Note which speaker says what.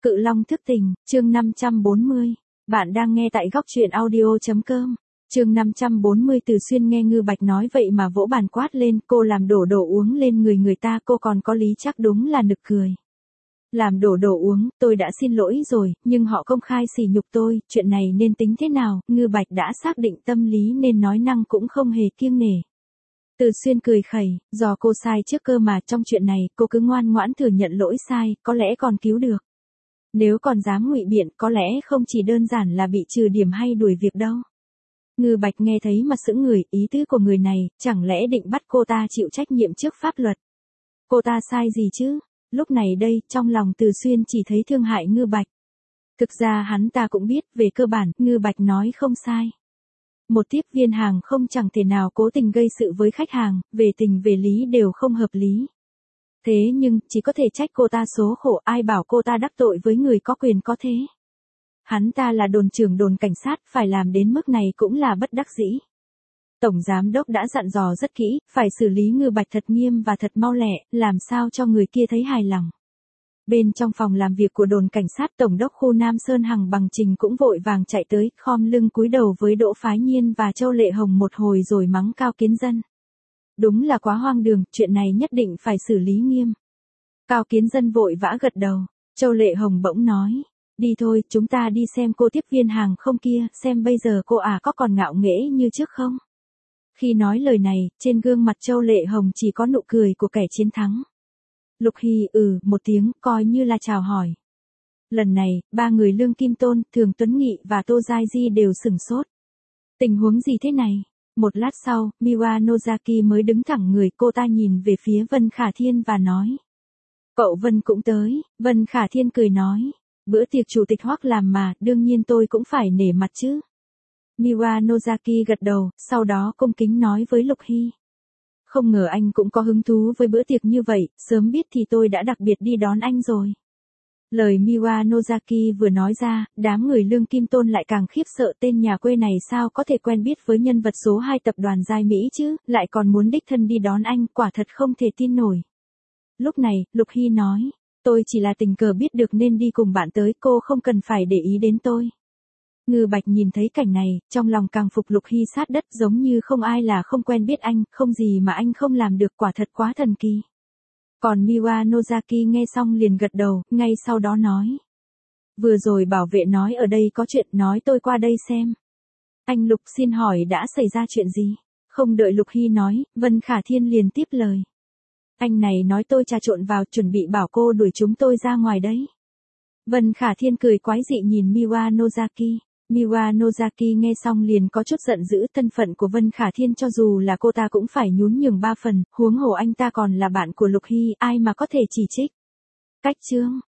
Speaker 1: Cự Long thức tỉnh, chương 540. Bạn đang nghe tại góc truyện audio.com. Chương 540. Từ Xuyên nghe Ngư Bạch nói vậy mà vỗ bàn quát lên, cô làm đổ đồ uống lên người ta, cô còn có lý chắc đúng là nực cười. Làm đổ đồ uống, tôi đã xin lỗi rồi, nhưng họ công khai sỉ nhục tôi, chuyện này nên tính thế nào? Ngư Bạch đã xác định tâm lý nên nói năng cũng không hề kiêng nể. Từ Xuyên cười khẩy, do cô sai trước cơ mà, trong chuyện này cô cứ ngoan ngoãn thừa nhận lỗi sai, có lẽ còn cứu được. Nếu còn dám ngụy biện, có lẽ không chỉ đơn giản là bị trừ điểm hay đuổi việc đâu. Ngư Bạch nghe thấy mà sững người, ý tứ của người này, chẳng lẽ định bắt cô ta chịu trách nhiệm trước pháp luật. Cô ta sai gì chứ? Lúc này đây, trong lòng Từ Xuyên chỉ thấy thương hại Ngư Bạch. Thực ra hắn ta cũng biết, về cơ bản, Ngư Bạch nói không sai. Một tiếp viên hàng không chẳng thể nào cố tình gây sự với khách hàng, về tình về lý đều không hợp lý. Thế nhưng, chỉ có thể trách cô ta số khổ, ai bảo cô ta đắc tội với người có quyền có thế. Hắn ta là đồn trưởng đồn cảnh sát, phải làm đến mức này cũng là bất đắc dĩ. Tổng giám đốc đã dặn dò rất kỹ, phải xử lý Ngư Bạch thật nghiêm và thật mau lẹ, làm sao cho người kia thấy hài lòng. Bên trong phòng làm việc của đồn cảnh sát, Tổng đốc khu Nam Sơn Hằng Bằng Trình cũng vội vàng chạy tới, khom lưng cúi đầu với Đỗ Phái Nhiên và Châu Lệ Hồng một hồi rồi mắng Cao Kiến Dân. Đúng là quá hoang đường, chuyện này nhất định phải xử lý nghiêm. Cao Kiến Dân vội vã gật đầu. Châu Lệ Hồng bỗng nói, đi thôi, chúng ta đi xem cô tiếp viên hàng không kia, xem bây giờ cô có còn ngạo nghễ như trước không. Khi nói lời này, trên gương mặt Châu Lệ Hồng chỉ có nụ cười của kẻ chiến thắng. Lục Hy một tiếng, coi như là chào hỏi. Lần này, ba người Lương Kim Tôn, Thường Tuấn Nghị và Tô Giai Di đều sửng sốt. Tình huống gì thế này? Một lát sau, Miwa Nozaki mới đứng thẳng người, cô ta nhìn về phía Vân Khả Thiên và nói. Cậu Vân cũng tới. Vân Khả Thiên cười nói. Bữa tiệc chủ tịch Hoắc làm mà, đương nhiên tôi cũng phải nể mặt chứ. Miwa Nozaki gật đầu, sau đó cung kính nói với Lục Hy. Không ngờ anh cũng có hứng thú với bữa tiệc như vậy, sớm biết thì tôi đã đặc biệt đi đón anh rồi. Lời Miwa Nozaki vừa nói ra, đám người Lương Kim Tôn lại càng khiếp sợ, tên nhà quê này sao có thể quen biết với nhân vật số 2 tập đoàn Giai Mỹ chứ, lại còn muốn đích thân đi đón anh, quả thật không thể tin nổi. Lúc này, Lục Hy nói, tôi chỉ là tình cờ biết được nên đi cùng bạn tới, cô không cần phải để ý đến tôi. Ngư Bạch nhìn thấy cảnh này, trong lòng càng phục Lục Hy sát đất, giống như không ai là không quen biết anh, không gì mà anh không làm được, quả thật quá thần kỳ. Còn Miwa Nozaki nghe xong liền gật đầu, ngay sau đó nói. Vừa rồi bảo vệ nói ở đây có chuyện, nói tôi qua đây xem. Anh Lục xin hỏi đã xảy ra chuyện gì? Không đợi Lục Hy nói, Vân Khả Thiên liền tiếp lời. Anh này nói tôi trà trộn vào, chuẩn bị bảo cô đuổi chúng tôi ra ngoài đấy. Vân Khả Thiên cười quái dị nhìn Miwa Nozaki. Miwa Nozaki nghe xong liền có chút giận dữ, thân phận của Vân Khả Thiên cho dù là cô ta cũng phải nhún nhường 3 phần, huống hồ anh ta còn là bạn của Lục Hy, ai mà có thể chỉ trích. Cách chương.